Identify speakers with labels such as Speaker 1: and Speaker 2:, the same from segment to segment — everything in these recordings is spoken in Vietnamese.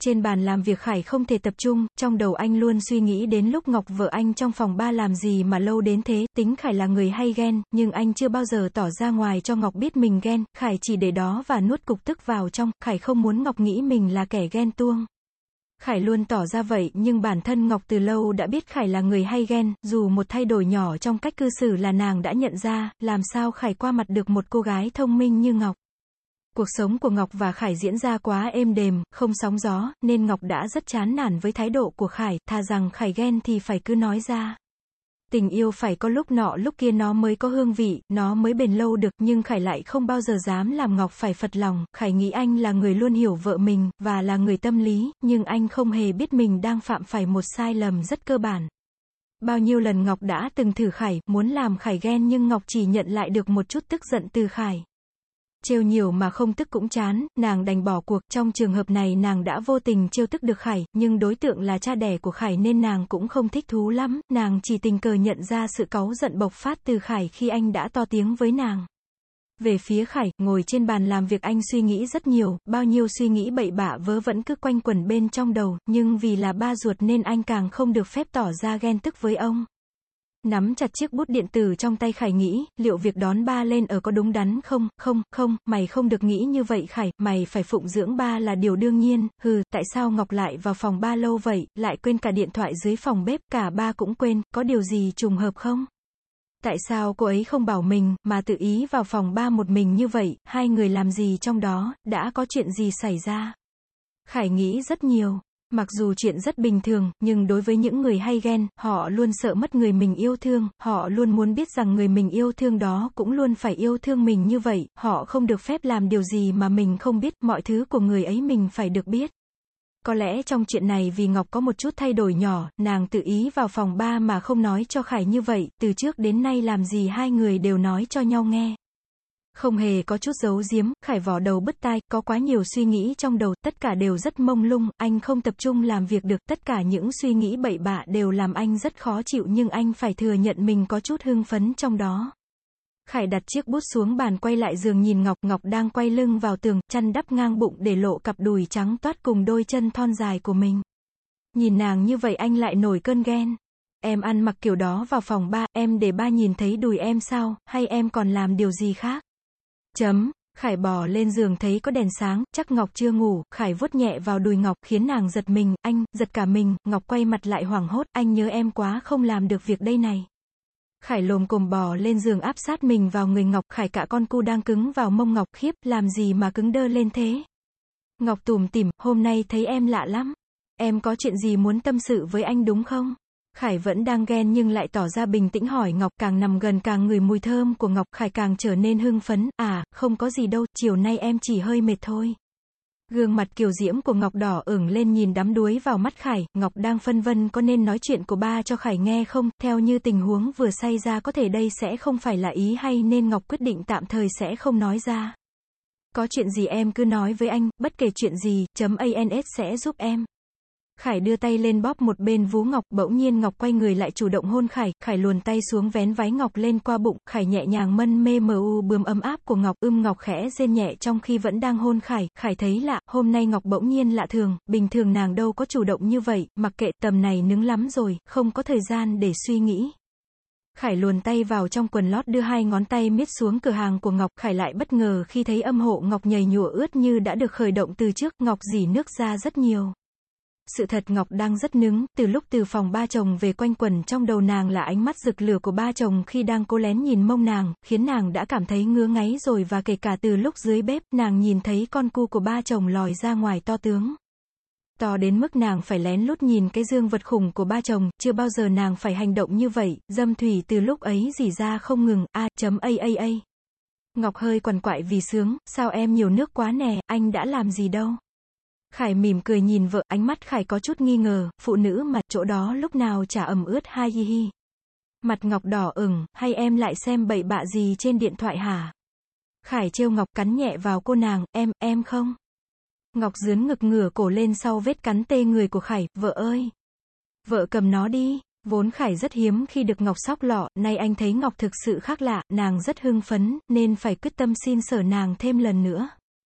Speaker 1: Trên bàn làm việc Khải không thể tập trung, trong đầu anh luôn suy nghĩ đến lúc Ngọc vợ anh trong phòng ba làm gì mà lâu đến thế, tính Khải là người hay ghen, nhưng anh chưa bao giờ tỏ ra ngoài cho Ngọc biết mình ghen, Khải chỉ để đó và nuốt cục tức vào trong, Khải không muốn Ngọc nghĩ mình là kẻ ghen tuông. Khải luôn tỏ ra vậy, nhưng bản thân Ngọc từ lâu đã biết Khải là người hay ghen, dù một thay đổi nhỏ trong cách cư xử là nàng đã nhận ra, làm sao Khải qua mặt được một cô gái thông minh như Ngọc. Cuộc sống của Ngọc và Khải diễn ra quá êm đềm, không sóng gió, nên Ngọc đã rất chán nản với thái độ của Khải, thà rằng Khải ghen thì phải cứ nói ra. Tình yêu phải có lúc nọ lúc kia nó mới có hương vị, nó mới bền lâu được, nhưng Khải lại không bao giờ dám làm Ngọc phải phật lòng. Khải nghĩ anh là người luôn hiểu vợ mình, và là người tâm lý, nhưng anh không hề biết mình đang phạm phải một sai lầm rất cơ bản. Bao nhiêu lần Ngọc đã từng thử Khải, muốn làm Khải ghen nhưng Ngọc chỉ nhận lại được một chút tức giận từ Khải. Trêu nhiều mà không tức cũng chán, nàng đành bỏ cuộc, trong trường hợp này nàng đã vô tình trêu tức được Khải, nhưng đối tượng là cha đẻ của Khải nên nàng cũng không thích thú lắm, nàng chỉ tình cờ nhận ra sự cáu giận bộc phát từ Khải khi anh đã to tiếng với nàng. Về phía Khải, ngồi trên bàn làm việc anh suy nghĩ rất nhiều, bao nhiêu suy nghĩ bậy bạ vớ vẩn cứ quanh quẩn bên trong đầu, nhưng vì là ba ruột nên anh càng không được phép tỏ ra ghen tức với ông. Nắm chặt chiếc bút điện tử trong tay Khải nghĩ, liệu việc đón ba lên ở có đúng đắn không, không, mày không được nghĩ như vậy Khải, mày phải phụng dưỡng ba là điều đương nhiên, tại sao Ngọc lại vào phòng ba lâu vậy, lại quên cả điện thoại dưới phòng bếp, cả ba cũng quên, có điều gì trùng hợp không? Tại sao cô ấy không bảo mình, mà tự ý vào phòng ba một mình như vậy, hai người làm gì trong đó, đã có chuyện gì xảy ra? Khải nghĩ rất nhiều. Mặc dù chuyện rất bình thường, nhưng đối với những người hay ghen, họ luôn sợ mất người mình yêu thương, họ luôn muốn biết rằng người mình yêu thương đó cũng luôn phải yêu thương mình như vậy, họ không được phép làm điều gì mà mình không biết, mọi thứ của người ấy mình phải được biết. Có lẽ trong chuyện này vì Ngọc có một chút thay đổi nhỏ, nàng tự ý vào phòng ba mà không nói cho Khải như vậy, từ trước đến nay làm gì hai người đều nói cho nhau nghe. Không hề có chút giấu giếm, Khải vò đầu bứt tai, có quá nhiều suy nghĩ trong đầu, tất cả đều rất mông lung, anh không tập trung làm việc được, tất cả những suy nghĩ bậy bạ đều làm anh rất khó chịu nhưng anh phải thừa nhận mình có chút hưng phấn trong đó. Khải đặt chiếc bút xuống bàn quay lại giường nhìn Ngọc, Ngọc đang quay lưng vào tường, chăn đắp ngang bụng để lộ cặp đùi trắng toát cùng đôi chân thon dài của mình. Nhìn nàng như vậy anh lại nổi cơn ghen. Em ăn mặc kiểu đó vào phòng ba, em để ba nhìn thấy đùi em sao, hay em còn làm điều gì khác? Khải bò lên giường thấy có đèn sáng, chắc Ngọc chưa ngủ, Khải vuốt nhẹ vào đùi Ngọc, khiến nàng giật mình, anh, giật cả mình, Ngọc quay mặt lại hoảng hốt, anh nhớ em quá không làm được việc đây này. Khải lồm cồm bò lên giường áp sát mình vào người Ngọc, Khải cả con cu đang cứng vào mông Ngọc, khiếp, làm gì mà cứng đơ lên thế? Ngọc tủm tỉm, hôm nay thấy em lạ lắm. Em có chuyện gì muốn tâm sự với anh đúng không? Khải vẫn đang ghen nhưng lại tỏ ra bình tĩnh hỏi Ngọc, càng nằm gần càng ngửi mùi thơm của Ngọc, Khải càng trở nên hưng phấn, không có gì đâu, chiều nay em chỉ hơi mệt thôi. Gương mặt kiều diễm của Ngọc đỏ ửng lên nhìn đắm đuối vào mắt Khải, Ngọc đang phân vân có nên nói chuyện của ba cho Khải nghe không, theo như tình huống vừa xảy ra có thể đây sẽ không phải là ý hay nên Ngọc quyết định tạm thời sẽ không nói ra. Có chuyện gì em cứ nói với anh, bất kể chuyện gì, .ans sẽ giúp em. Khải đưa tay lên bóp một bên vú Ngọc, bỗng nhiên Ngọc quay người lại chủ động hôn Khải, Khải luồn tay xuống vén váy Ngọc lên qua bụng, Khải nhẹ nhàng mân mê bướm ấm áp của Ngọc, Ngọc khẽ rên nhẹ trong khi vẫn đang hôn Khải, Khải thấy lạ, hôm nay Ngọc bỗng nhiên lạ thường, bình thường nàng đâu có chủ động như vậy, mặc kệ, tầm này nứng lắm rồi, không có thời gian để suy nghĩ. Khải luồn tay vào trong quần lót đưa hai ngón tay miết xuống cửa hàng của Ngọc, Khải lại bất ngờ khi thấy âm hộ Ngọc nhầy nhụa ướt như đã được khởi động từ trước, Ngọc rỉ nước ra rất nhiều. Sự thật Ngọc đang rất nứng, từ lúc từ phòng ba chồng về quanh quẩn trong đầu nàng là ánh mắt rực lửa của ba chồng khi đang cố lén nhìn mông nàng, khiến nàng đã cảm thấy ngứa ngáy rồi và kể cả từ lúc dưới bếp, nàng nhìn thấy con cu của ba chồng lòi ra ngoài to tướng. To đến mức nàng phải lén lút nhìn cái dương vật khủng của ba chồng, chưa bao giờ nàng phải hành động như vậy, dâm thủy từ lúc ấy rỉ ra không ngừng, a. Ngọc hơi quằn quại vì sướng, sao em nhiều nước quá nè, anh đã làm gì đâu. Khải mỉm cười nhìn vợ, ánh mắt Khải có chút nghi ngờ, phụ nữ mà, chỗ đó lúc nào chả ẩm ướt hai hi hi. Mặt Ngọc đỏ ửng, hay em lại xem bậy bạ gì trên điện thoại hả? Khải trêu Ngọc cắn nhẹ vào cô nàng, em không. Ngọc dướn ngực ngửa cổ lên sau vết cắn tê người của Khải, vợ ơi. Vợ cầm nó đi. Vốn Khải rất hiếm khi được Ngọc xóc lọ, nay anh thấy Ngọc thực sự khác lạ, nàng rất hưng phấn, nên phải quyết tâm xin sờ nàng thêm lần nữa.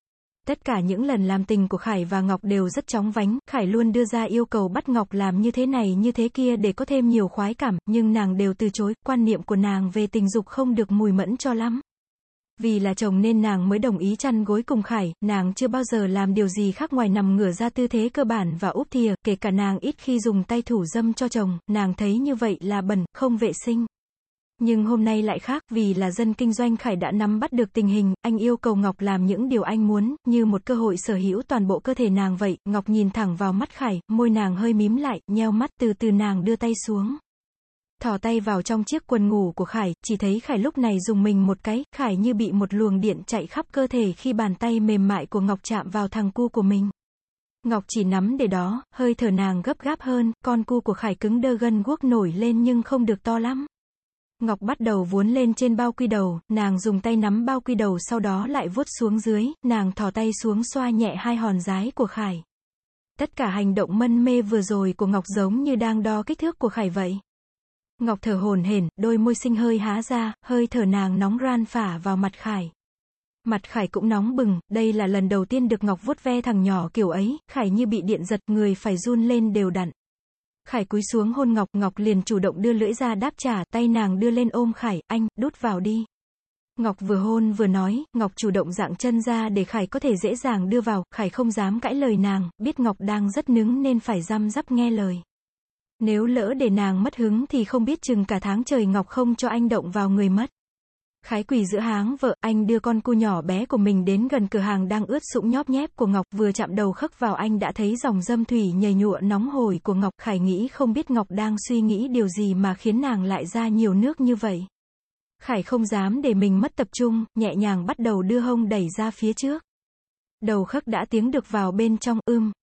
Speaker 1: Tất cả những lần làm tình của Khải và Ngọc đều rất chóng vánh, Khải luôn đưa ra yêu cầu bắt Ngọc làm như thế này như thế kia để có thêm nhiều khoái cảm, nhưng nàng đều từ chối, quan niệm của nàng về tình dục không được mùi mẫn cho lắm. Vì là chồng nên nàng mới đồng ý chăn gối cùng Khải, nàng chưa bao giờ làm điều gì khác ngoài nằm ngửa ra tư thế cơ bản và úp thìa, kể cả nàng ít khi dùng tay thủ dâm cho chồng, nàng thấy như vậy là bẩn, không vệ sinh. Nhưng hôm nay lại khác, vì là dân kinh doanh Khải đã nắm bắt được tình hình, anh yêu cầu Ngọc làm những điều anh muốn, như một cơ hội sở hữu toàn bộ cơ thể nàng vậy. Ngọc nhìn thẳng vào mắt Khải, môi nàng hơi mím lại, nheo mắt, từ từ nàng đưa tay xuống. Thò tay vào trong chiếc quần ngủ của Khải, chỉ thấy Khải lúc này rùng mình một cái, Khải như bị một luồng điện chạy khắp cơ thể khi bàn tay mềm mại của Ngọc chạm vào thằng cu của mình. Ngọc chỉ nắm để đó, hơi thở nàng gấp gáp hơn, con cu của Khải cứng đơ gân guốc nổi lên nhưng không được to lắm. Ngọc bắt đầu vuốt lên trên bao quy đầu, nàng dùng tay nắm bao quy đầu sau đó lại vuốt xuống dưới, nàng thò tay xuống xoa nhẹ hai hòn dái của Khải. Tất cả hành động mân mê vừa rồi của Ngọc giống như đang đo kích thước của Khải vậy. Ngọc thở hổn hển, đôi môi xinh hơi há ra, hơi thở nàng nóng ran phả vào mặt Khải. Mặt Khải cũng nóng bừng, đây là lần đầu tiên được Ngọc vuốt ve thằng nhỏ kiểu ấy, Khải như bị điện giật, người phải run lên đều đặn. Khải cúi xuống hôn Ngọc, Ngọc liền chủ động đưa lưỡi ra đáp trả, tay nàng đưa lên ôm Khải, anh, đút vào đi. Ngọc vừa hôn vừa nói, Ngọc chủ động dạng chân ra để Khải có thể dễ dàng đưa vào, Khải không dám cãi lời nàng, biết Ngọc đang rất nứng nên phải răm rắp nghe lời. Nếu lỡ để nàng mất hứng thì không biết chừng cả tháng trời Ngọc không cho anh động vào người mất. Khái quỳ giữa háng vợ, anh đưa con cu nhỏ bé của mình đến gần cửa hàng đang ướt sũng nhóp nhép của Ngọc, vừa chạm đầu khắc vào anh đã thấy dòng dâm thủy nhầy nhụa nóng hổi của Ngọc. Khải nghĩ không biết Ngọc đang suy nghĩ điều gì mà khiến nàng lại ra nhiều nước như vậy. Khải không dám để mình mất tập trung, nhẹ nhàng bắt đầu đưa hông đẩy ra phía trước. Đầu khắc đã tiếng được vào bên trong,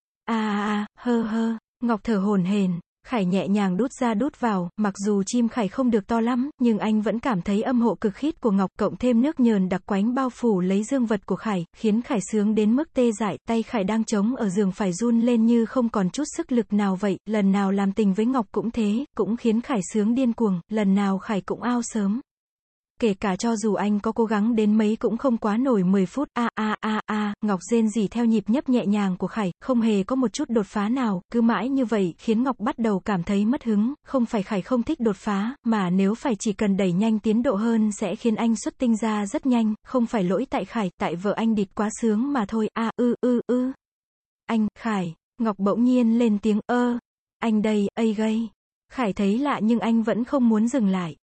Speaker 1: hơ hơ, Ngọc thở hổn hển. Khải nhẹ nhàng đút ra đút vào, mặc dù chim Khải không được to lắm, nhưng anh vẫn cảm thấy âm hộ cực khít của Ngọc, cộng thêm nước nhờn đặc quánh bao phủ lấy dương vật của Khải, khiến Khải sướng đến mức tê dại, tay Khải đang chống ở giường phải run lên như không còn chút sức lực nào vậy, lần nào làm tình với Ngọc cũng thế, cũng khiến Khải sướng điên cuồng, lần nào Khải cũng ao sớm. Kể cả cho dù anh có cố gắng đến mấy cũng không quá nổi 10 phút, Ngọc rên rỉ theo nhịp nhấp nhẹ nhàng của Khải, không hề có một chút đột phá nào, cứ mãi như vậy, khiến Ngọc bắt đầu cảm thấy mất hứng, không phải Khải không thích đột phá, mà nếu phải chỉ cần đẩy nhanh tiến độ hơn sẽ khiến anh xuất tinh ra rất nhanh, không phải lỗi tại Khải, tại vợ anh địt quá sướng mà thôi, Anh, Khải, Ngọc bỗng nhiên lên tiếng, anh đây, gây. Khải thấy lạ nhưng anh vẫn không muốn dừng lại.